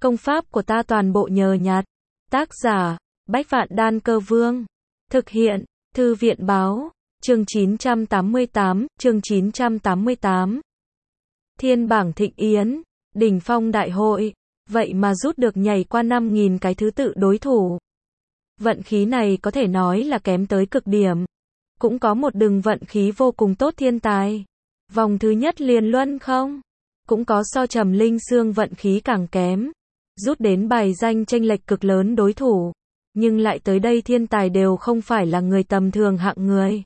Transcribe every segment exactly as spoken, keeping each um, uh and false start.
Công pháp của ta toàn bộ nhờ nhặt. Tác giả, Bách Vạn Đan Cơ Vương. Thực hiện, Thư viện Báo. Chương chín trăm tám mươi tám, chương chín trăm tám mươi tám. Thiên bảng thịnh yến, đỉnh phong đại hội, vậy mà rút được nhảy qua năm nghìn cái thứ tự đối thủ. Vận khí này có thể nói là kém tới cực điểm. Cũng có một đường vận khí vô cùng tốt thiên tài. Vòng thứ nhất liền luân không? Cũng có so Trầm Linh Sương vận khí càng kém. Rút đến bài danh chênh lệch cực lớn đối thủ. Nhưng lại tới đây thiên tài đều không phải là người tầm thường hạng người.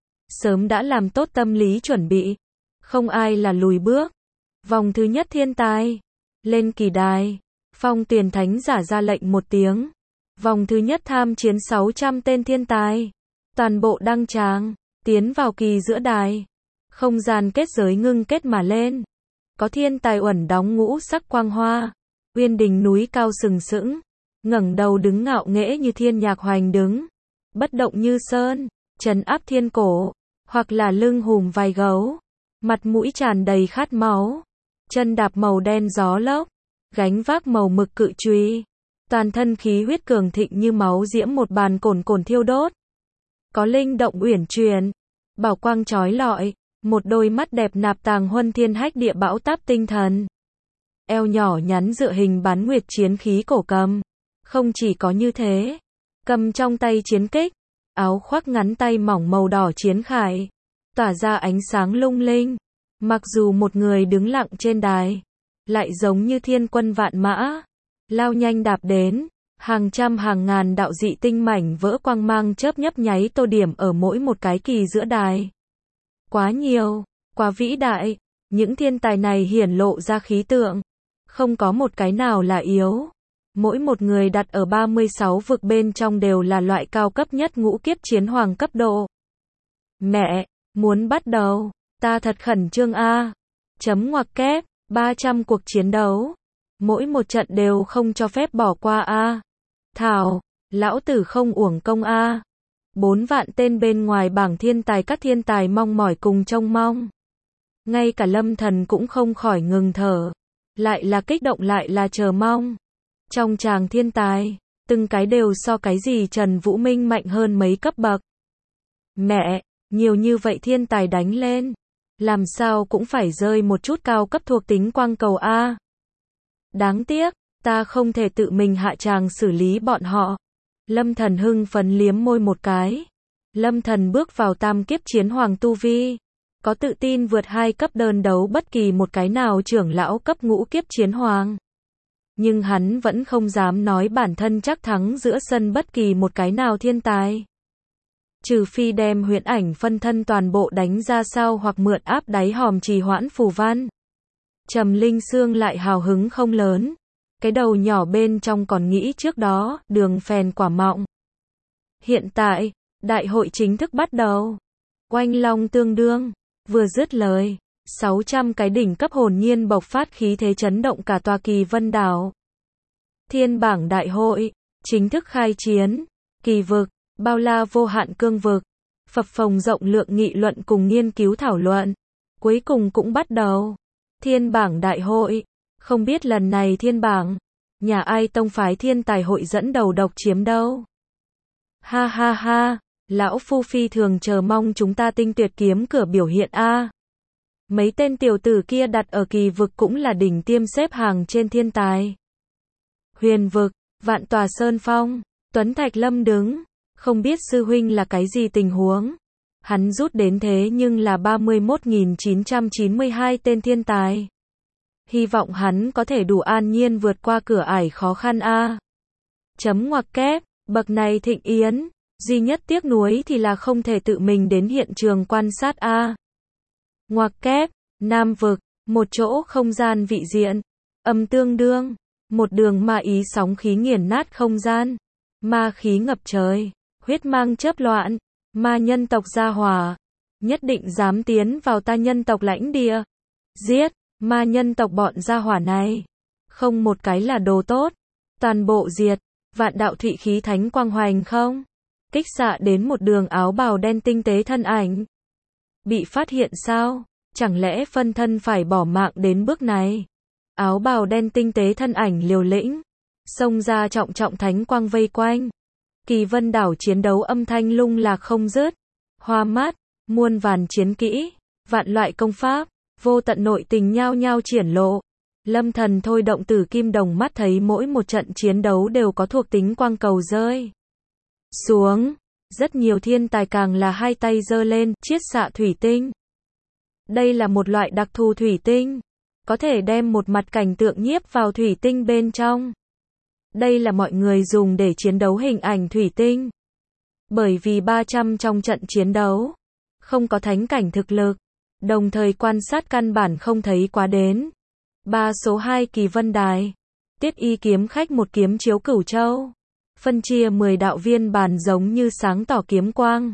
Sớm đã làm tốt tâm lý chuẩn bị. Không ai là lùi bước. Vòng thứ nhất thiên tài. Lên kỳ đài. Phong Tuyền Thánh giả ra lệnh một tiếng. Vòng thứ nhất tham chiến sáu trăm tên thiên tài. Toàn bộ đăng tràng. Tiến vào kỳ giữa đài. Không gian kết giới ngưng kết mà lên. Có thiên tài uẩn đóng ngũ sắc quang hoa. Uyên đỉnh núi cao sừng sững. Ngẩng đầu đứng ngạo nghễ như thiên nhạc hoành đứng. Bất động như sơn. Trấn áp thiên cổ. Hoặc là lưng hùm vai gấu. Mặt mũi tràn đầy khát máu. Chân đạp màu đen gió lốc. Gánh vác màu mực cự chùy. Toàn thân khí huyết cường thịnh như máu diễm một bàn cồn cồn thiêu đốt. Có linh động uyển chuyển. Bảo quang chói lọi. Một đôi mắt đẹp nạp tàng huân thiên hách địa bão táp tinh thần. Eo nhỏ nhắn dựa hình bán nguyệt chiến khí cổ cầm. Không chỉ có như thế. Cầm trong tay chiến kích. Áo khoác ngắn tay mỏng màu đỏ chiến khải. Tỏa ra ánh sáng lung linh. Mặc dù một người đứng lặng trên đài. Lại giống như thiên quân vạn mã. Lao nhanh đạp đến. Hàng trăm hàng ngàn đạo dị tinh mảnh vỡ quang mang chớp nhấp nháy tô điểm ở mỗi một cái kỳ giữa đài. Quá nhiều, quá vĩ đại. Những thiên tài này hiển lộ ra khí tượng. Không có một cái nào là yếu. Mỗi một người đặt ở ba mươi sáu vực bên trong đều là loại cao cấp nhất ngũ kiếp chiến hoàng cấp độ. Mẹ, muốn bắt đầu. Ta thật khẩn trương a. Chấm ngoặc kép, ba trăm cuộc chiến đấu. Mỗi một trận đều không cho phép bỏ qua a. Thảo, lão tử không uổng công a. Bốn vạn tên bên ngoài bảng thiên tài các thiên tài mong mỏi cùng trông mong. Ngay cả Lâm Thần cũng không khỏi ngừng thở. Lại là kích động lại là chờ mong. Trong tràng thiên tài, từng cái đều so cái gì Trần Vũ Minh mạnh hơn mấy cấp bậc. Mẹ, nhiều như vậy thiên tài đánh lên. Làm sao cũng phải rơi một chút cao cấp thuộc tính quang cầu A. Đáng tiếc, ta không thể tự mình hạ tràng xử lý bọn họ. Lâm Thần hưng phấn liếm môi một cái. Lâm Thần bước vào tam kiếp chiến hoàng tu vi. Có tự tin vượt hai cấp đơn đấu bất kỳ một cái nào trưởng lão cấp ngũ kiếp chiến hoàng. Nhưng hắn vẫn không dám nói bản thân chắc thắng giữa sân bất kỳ một cái nào thiên tài. Trừ phi đem huyễn ảnh phân thân toàn bộ đánh ra sau hoặc mượn áp đáy hòm trì hoãn phù văn. Trầm Linh Sương lại hào hứng không lớn. Cái đầu nhỏ bên trong còn nghĩ trước đó, đường phèn quả mọng. Hiện tại, đại hội chính thức bắt đầu. Oanh long tương đương, vừa dứt lời, sáu trăm cái đỉnh cấp hồn nhiên bộc phát khí thế chấn động cả tòa Kỳ Vân đảo. Thiên bảng đại hội, chính thức khai chiến, kỳ vực, bao la vô hạn cương vực, phập phồng rộng lượng nghị luận cùng nghiên cứu thảo luận. Cuối cùng cũng bắt đầu. Thiên bảng đại hội, không biết lần này thiên bảng, nhà ai tông phái thiên tài hội dẫn đầu độc chiếm đâu. Ha ha ha, lão phu phi thường chờ mong chúng ta tinh tuyệt kiếm cửa biểu hiện a. Mấy tên tiểu tử kia đặt ở kỳ vực cũng là đỉnh tiêm xếp hàng trên thiên tài. Huyền vực, vạn tòa sơn phong, Tuấn Thạch Lâm đứng, không biết sư huynh là cái gì tình huống. Hắn rút đến thế nhưng là ba mươi mốt nghìn chín trăm chín mươi hai tên thiên tài. Hy vọng hắn có thể đủ an nhiên vượt qua cửa ải khó khăn a. Chấm ngoặc kép, bậc này thịnh yến, duy nhất tiếc nuối thì là không thể tự mình đến hiện trường quan sát a. Ngoặc kép, Nam vực, một chỗ không gian vị diện, âm tương đương, một đường ma ý sóng khí nghiền nát không gian, ma khí ngập trời, huyết mang chớp loạn, ma nhân tộc gia hỏa, nhất định dám tiến vào ta nhân tộc lãnh địa. Giết, ma nhân tộc bọn gia hỏa này, không một cái là đồ tốt, toàn bộ diệt. Vạn đạo thụy khí thánh quang hoành không, kích xạ đến một đường áo bào đen tinh tế thân ảnh. Bị phát hiện sao? Chẳng lẽ phân thân phải bỏ mạng đến bước này? áo bào đen tinh tế thân ảnh liều lĩnh, xông ra trọng trọng thánh quang vây quanh. Kỳ vân đảo chiến đấu âm thanh lung lạc không dứt, hoa mắt, muôn vàn chiến kỹ, vạn loại công pháp, vô tận nội tình nhao nhao triển lộ. Lâm Thần thôi động Tử Kim Đồng mắt thấy mỗi một trận chiến đấu đều có thuộc tính quang cầu rơi xuống, rất nhiều thiên tài càng là hai tay giơ lên, chiết xạ thủy tinh. Đây là một loại đặc thù thủy tinh, có thể đem một mặt cảnh tượng nhiếp vào thủy tinh bên trong. Đây là mọi người dùng để chiến đấu hình ảnh thủy tinh. Bởi vì ba trăm trong trận chiến đấu, không có thánh cảnh thực lực, đồng thời quan sát căn bản không thấy quá đến. Ba số hai Kỳ Vân Đài, Tiết Y kiếm khách một kiếm chiếu cửu châu, phân chia mười đạo viên bàn giống như sáng tỏ kiếm quang.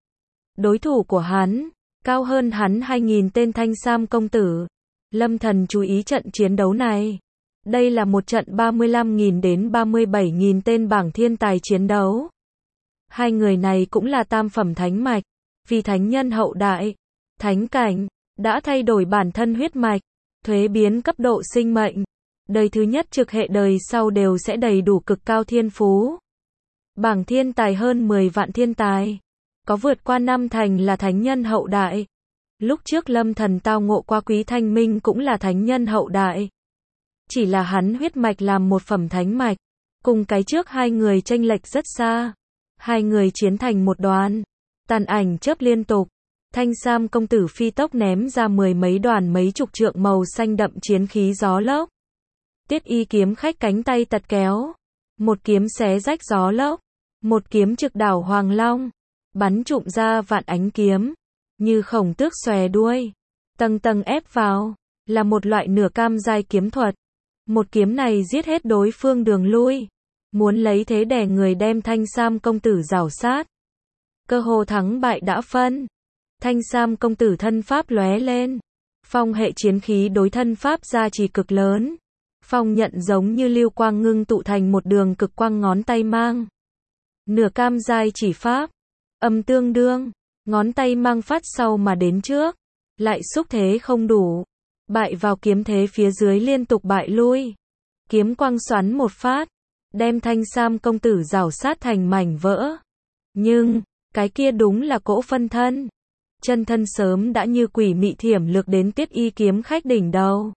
Đối thủ của hắn, cao hơn hắn hai nghìn tên thanh sam công tử. Lâm Thần chú ý trận chiến đấu này. Đây là một trận ba mươi lăm nghìn đến ba mươi bảy nghìn tên bảng thiên tài chiến đấu. Hai người này cũng là tam phẩm thánh mạch, vì thánh nhân hậu đại, thánh cảnh, đã thay đổi bản thân huyết mạch, thuế biến cấp độ sinh mệnh. Đời thứ nhất trực hệ đời sau đều sẽ đầy đủ cực cao thiên phú. Bảng thiên tài hơn mười vạn thiên tài, có vượt qua năm thành là thánh nhân hậu đại. Lúc trước Lâm Thần tao ngộ qua Quý Thanh Minh cũng là thánh nhân hậu đại. Chỉ là hắn huyết mạch làm một phẩm thánh mạch, cùng cái trước hai người chênh lệch rất xa. Hai người chiến thành một đoàn, tàn ảnh chớp liên tục. Thanh sam công tử phi tốc ném ra mười mấy đoàn mấy chục trượng màu xanh đậm chiến khí gió lốc. Tiết Y kiếm khách cánh tay tật kéo, một kiếm xé rách gió lốc, một kiếm trực đảo Hoàng Long, bắn trụm ra vạn ánh kiếm, như khổng tước xòe đuôi, tầng tầng ép vào, là một loại nửa cam giai kiếm thuật. Một kiếm này giết hết đối phương đường lui, muốn lấy thế đè người đem thanh sam công tử rảo sát. Cơ hồ thắng bại đã phân. Thanh sam công tử thân pháp lóe lên, phong hệ chiến khí đối thân pháp gia trì cực lớn. Phong nhận giống như lưu quang ngưng tụ thành một đường cực quang ngón tay mang. Nửa cam giai chỉ pháp, âm tương đương, ngón tay mang phát sau mà đến trước, lại xúc thế không đủ, bại vào kiếm thế phía dưới liên tục bại lui. Kiếm quang xoắn một phát, đem thanh sam công tử rảo sát thành mảnh vỡ. Nhưng, cái kia đúng là cỗ phân thân. Chân thân sớm đã như quỷ mị thiểm lược đến Tiết Y kiếm khách đỉnh đầu.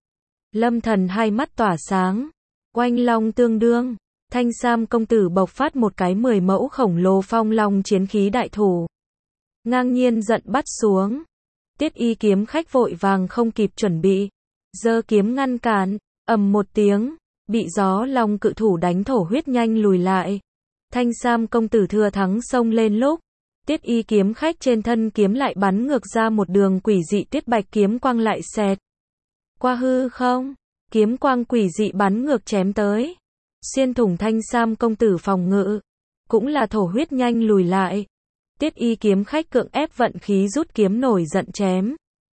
Lâm Thần hai mắt tỏa sáng, oanh long tương đương, thanh sam công tử bộc phát một cái mười mẫu khổng lồ phong long chiến khí đại thủ. Ngang nhiên giận bắt xuống. Tiết Y kiếm khách vội vàng không kịp chuẩn bị, giơ kiếm ngăn cản, ầm một tiếng, bị gió long cự thủ đánh thổ huyết nhanh lùi lại. Thanh sam công tử thừa thắng xông lên lúc, Tiết Y kiếm khách trên thân kiếm lại bắn ngược ra một đường quỷ dị tiết bạch kiếm quang lại xẹt qua hư không, kiếm quang quỷ dị bắn ngược chém tới, xuyên thủng thanh sam công tử phòng ngự, cũng là thổ huyết nhanh lùi lại. Tiết Y kiếm khách cưỡng ép vận khí rút kiếm nổi giận chém.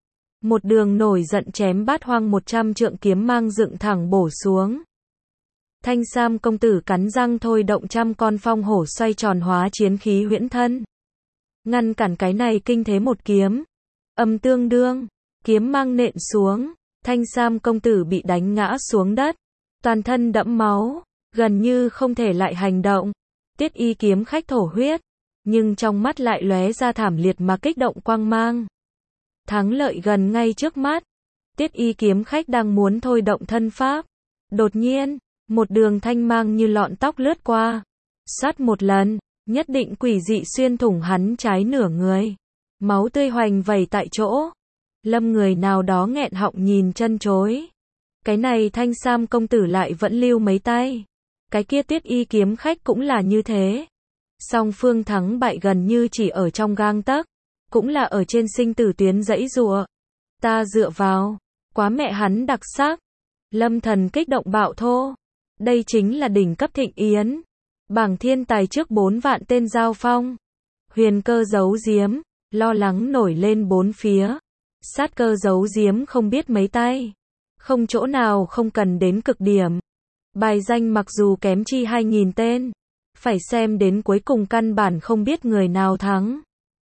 Một đường nổi giận chém bát hoang một trăm trượng kiếm mang dựng thẳng bổ xuống. Thanh sam công tử cắn răng thôi động trăm con phong hổ xoay tròn hóa chiến khí huyễn thân. Ngăn cản cái này kinh thế một kiếm. Âm tương đương, kiếm mang nện xuống, thanh sam công tử bị đánh ngã xuống đất, toàn thân đẫm máu, gần như không thể lại hành động. Tiết Y kiếm khách thổ huyết, nhưng trong mắt lại lóe ra thảm liệt mà kích động quang mang. Thắng lợi gần ngay trước mắt. Tiết Y kiếm khách đang muốn thôi động thân pháp. Đột nhiên, một đường thanh mang như lọn tóc lướt qua. Sát một lần, nhất định quỷ dị xuyên thủng hắn trái nửa người. Máu tươi hoành vẩy tại chỗ. Lâm người nào đó nghẹn họng nhìn chân chối. Cái này thanh sam công tử lại vẫn lưu mấy tay. Cái kia Tiết Y kiếm khách cũng là như thế. Song phương thắng bại gần như chỉ ở trong gang tấc, cũng là ở trên sinh tử tuyến dãy giụa. Ta dựa vào, quá mẹ hắn đặc sắc. Lâm Thần kích động bạo thô. Đây chính là đỉnh cấp thịnh yến. Bảng thiên tài trước bốn vạn tên giao phong. Huyền cơ giấu giếm, lo lắng nổi lên bốn phía. Sát cơ giấu giếm không biết mấy tay. Không chỗ nào không cần đến cực điểm. Bài danh mặc dù kém chi hai nghìn tên. Phải xem đến cuối cùng căn bản không biết người nào thắng.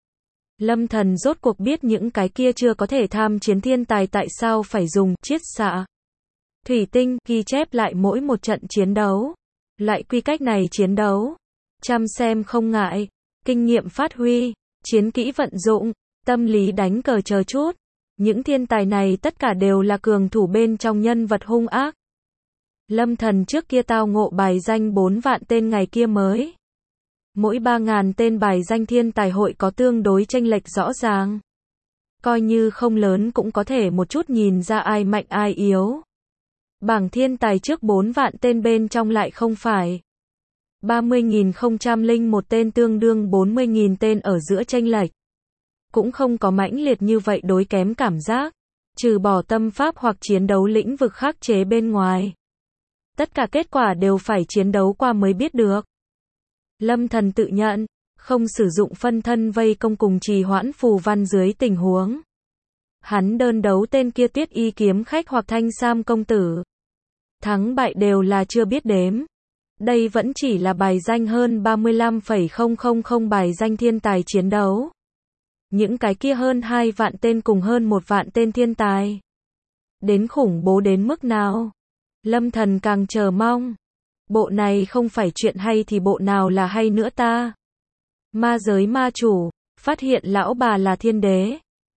Lâm Thần rốt cuộc biết những cái kia chưa có thể tham chiến thiên tài tại sao phải dùng chiết xạ Thủy tinh, ghi chép lại mỗi một trận chiến đấu. Loại quy cách này chiến đấu. Chăm xem không ngại. Kinh nghiệm phát huy. Chiến kỹ vận dụng. Tâm lý đánh cờ chờ chút. Những thiên tài này tất cả đều là cường thủ bên trong nhân vật hung ác. Lâm Thần trước kia tao ngộ bài danh bốn vạn tên ngày kia mới. Mỗi ba ngàn tên bài danh thiên tài hội có tương đối chênh lệch rõ ràng. Coi như không lớn cũng có thể một chút nhìn ra ai mạnh ai yếu. Bảng thiên tài trước bốn vạn tên bên trong lại không phải. ba mươi nghìn không trăm lẻ một tên tương đương bốn mươi nghìn tên ở giữa chênh lệch. Cũng không có mãnh liệt như vậy đối kém cảm giác. Trừ bỏ tâm pháp hoặc chiến đấu lĩnh vực khắc chế bên ngoài. Tất cả kết quả đều phải chiến đấu qua mới biết được. Lâm Thần tự nhận, không sử dụng phân thân vây công cùng trì hoãn phù văn dưới tình huống. Hắn đơn đấu tên kia Tuyết Y kiếm khách hoặc Thanh Sam công tử. Thắng bại đều là chưa biết đếm. Đây vẫn chỉ là bài danh hơn ba mươi lăm phẩy không không không bài danh thiên tài chiến đấu. Những cái kia hơn hai vạn tên cùng hơn một vạn tên thiên tài. Đến khủng bố đến mức nào? Lâm Thần càng chờ mong. Bộ này không phải chuyện hay thì bộ nào là hay nữa ta? Ma giới ma chủ, phát hiện lão bà là thiên đế.